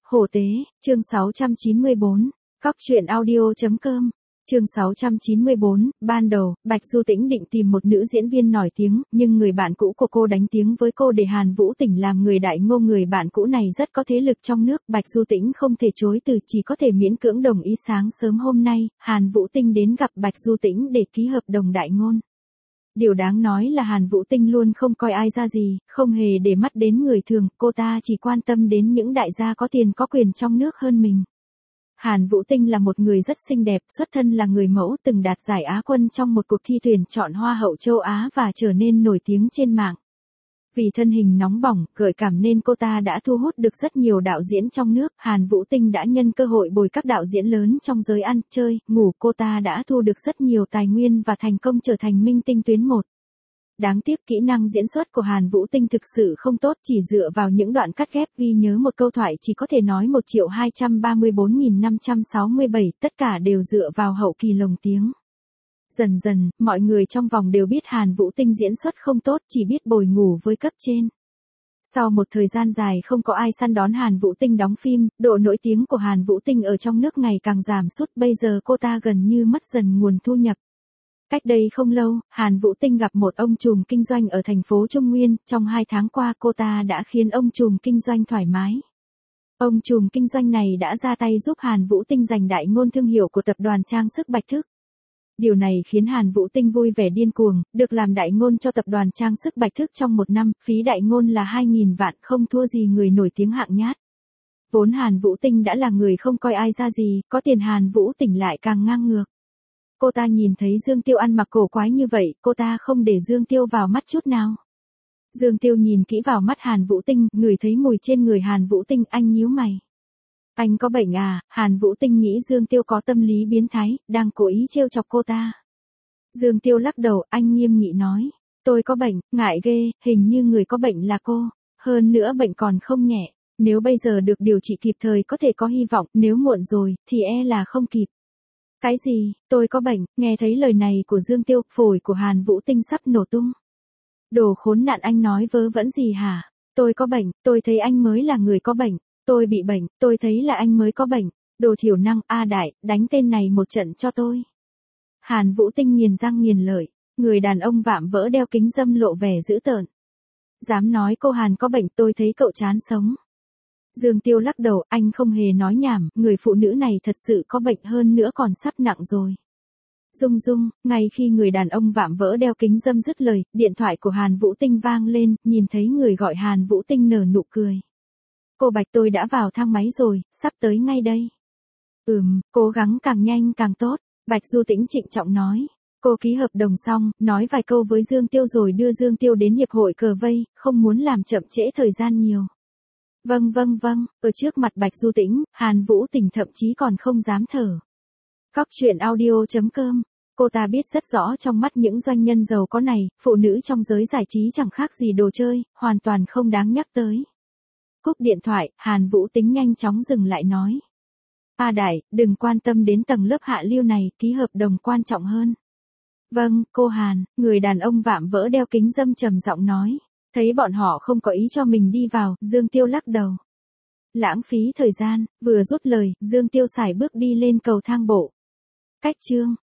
Hổ tế, chương 694, Cóc truyện audio.com, chương 694, ban đầu, Bạch Du Tĩnh định tìm một nữ diễn viên nổi tiếng, nhưng người bạn cũ của cô đánh tiếng với cô để Hàn Vũ Tỉnh làm người đại ngô. Người bạn cũ này rất có thế lực trong nước, Bạch Du Tĩnh không thể chối từ, chỉ có thể miễn cưỡng đồng ý. Sáng sớm hôm nay, Hàn Vũ Tinh đến gặp Bạch Du Tĩnh để ký hợp đồng đại ngôn. Điều đáng nói là Hàn Vũ Tinh luôn không coi ai ra gì, không hề để mắt đến người thường, cô ta chỉ quan tâm đến những đại gia có tiền có quyền trong nước hơn mình. Hàn Vũ Tinh là một người rất xinh đẹp, xuất thân là người mẫu, từng đạt giải Á quân trong một cuộc thi tuyển chọn Hoa hậu châu Á và trở nên nổi tiếng trên mạng. Vì thân hình nóng bỏng, gợi cảm nên cô ta đã thu hút được rất nhiều đạo diễn trong nước. Hàn Vũ Tinh đã nhân cơ hội bồi các đạo diễn lớn trong giới ăn, chơi, ngủ. Cô ta đã thu được rất nhiều tài nguyên và thành công trở thành minh tinh tuyến 1. Đáng tiếc kỹ năng diễn xuất của Hàn Vũ Tinh thực sự không tốt, chỉ dựa vào những đoạn cắt ghép ghi nhớ một câu thoại chỉ có thể nói 1.234.567, tất cả đều dựa vào hậu kỳ lồng tiếng. Dần dần, mọi người trong vòng đều biết Hàn Vũ Tinh diễn xuất không tốt, chỉ biết bồi ngủ với cấp trên. Sau một thời gian dài không có ai săn đón Hàn Vũ Tinh đóng phim, độ nổi tiếng của Hàn Vũ Tinh ở trong nước ngày càng giảm sút, bây giờ cô ta gần như mất dần nguồn thu nhập. Cách đây không lâu, Hàn Vũ Tinh gặp một ông trùm kinh doanh ở thành phố Trung Nguyên, trong 2 tháng qua cô ta đã khiến ông trùm kinh doanh thoải mái. Ông trùm kinh doanh này đã ra tay giúp Hàn Vũ Tinh giành đại ngôn thương hiệu của tập đoàn trang sức Bạch Thức. Điều này khiến Hàn Vũ Tinh vui vẻ điên cuồng, được làm đại ngôn cho tập đoàn trang sức Bạch Thức trong 1 năm, phí đại ngôn là 2.000 vạn, không thua gì người nổi tiếng hạng nhát. Vốn Hàn Vũ Tinh đã là người không coi ai ra gì, có tiền Hàn Vũ Tinh lại càng ngang ngược. Cô ta nhìn thấy Dương Tiêu ăn mặc cổ quái như vậy, cô ta không để Dương Tiêu vào mắt chút nào. Dương Tiêu nhìn kỹ vào mắt Hàn Vũ Tinh, ngửi thấy mùi trên người Hàn Vũ Tinh, anh nhíu mày. Anh có bệnh à? Hàn Vũ Tinh nghĩ Dương Tiêu có tâm lý biến thái, đang cố ý trêu chọc cô ta. Dương Tiêu lắc đầu, anh nghiêm nghị nói. Tôi có bệnh, ngại ghê, hình như người có bệnh là cô. Hơn nữa bệnh còn không nhẹ. Nếu bây giờ được điều trị kịp thời có thể có hy vọng, nếu muộn rồi, thì e là không kịp. Cái gì, tôi có bệnh? Nghe thấy lời này của Dương Tiêu, phổi của Hàn Vũ Tinh sắp nổ tung. Đồ khốn nạn, anh nói vớ vẩn gì hả? Tôi có bệnh, tôi thấy anh mới là người có bệnh. Tôi bị bệnh, tôi thấy là anh mới có bệnh. Đồ thiểu năng, A Đại, đánh tên này một trận cho tôi. Hàn Vũ Tinh nghiền răng nghiền lợi, người đàn ông vạm vỡ đeo kính râm lộ vẻ dữ tợn. Dám nói cô Hàn có bệnh, tôi thấy cậu chán sống. Dương Tiêu lắc đầu, anh không hề nói nhảm, người phụ nữ này thật sự có bệnh, hơn nữa còn sắp nặng rồi. Dung Dung, ngay khi người đàn ông vạm vỡ đeo kính râm dứt lời, điện thoại của Hàn Vũ Tinh vang lên, nhìn thấy người gọi Hàn Vũ Tinh nở nụ cười. Cô Bạch, tôi đã vào thang máy rồi, sắp tới ngay đây. Cố gắng càng nhanh càng tốt, Bạch Du Tĩnh trịnh trọng nói. Cô ký hợp đồng xong, nói vài câu với Dương Tiêu rồi đưa Dương Tiêu đến hiệp hội cờ vây, không muốn làm chậm trễ thời gian nhiều. Vâng, ở trước mặt Bạch Du Tĩnh, Hàn Vũ Tinh thậm chí còn không dám thở. Cóc truyện audio.com, cô ta biết rất rõ trong mắt những doanh nhân giàu có này, phụ nữ trong giới giải trí chẳng khác gì đồ chơi, hoàn toàn không đáng nhắc tới. Cúp điện thoại, Hàn Vũ Tĩnh nhanh chóng dừng lại nói. A Đại, đừng quan tâm đến tầng lớp hạ lưu này, ký hợp đồng quan trọng hơn. Vâng, cô Hàn, người đàn ông vạm vỡ đeo kính râm trầm giọng nói. Thấy bọn họ không có ý cho mình đi vào, Dương Tiêu lắc đầu. Lãng phí thời gian, vừa dứt lời, Dương Tiêu sải bước đi lên cầu thang bộ. Cách chương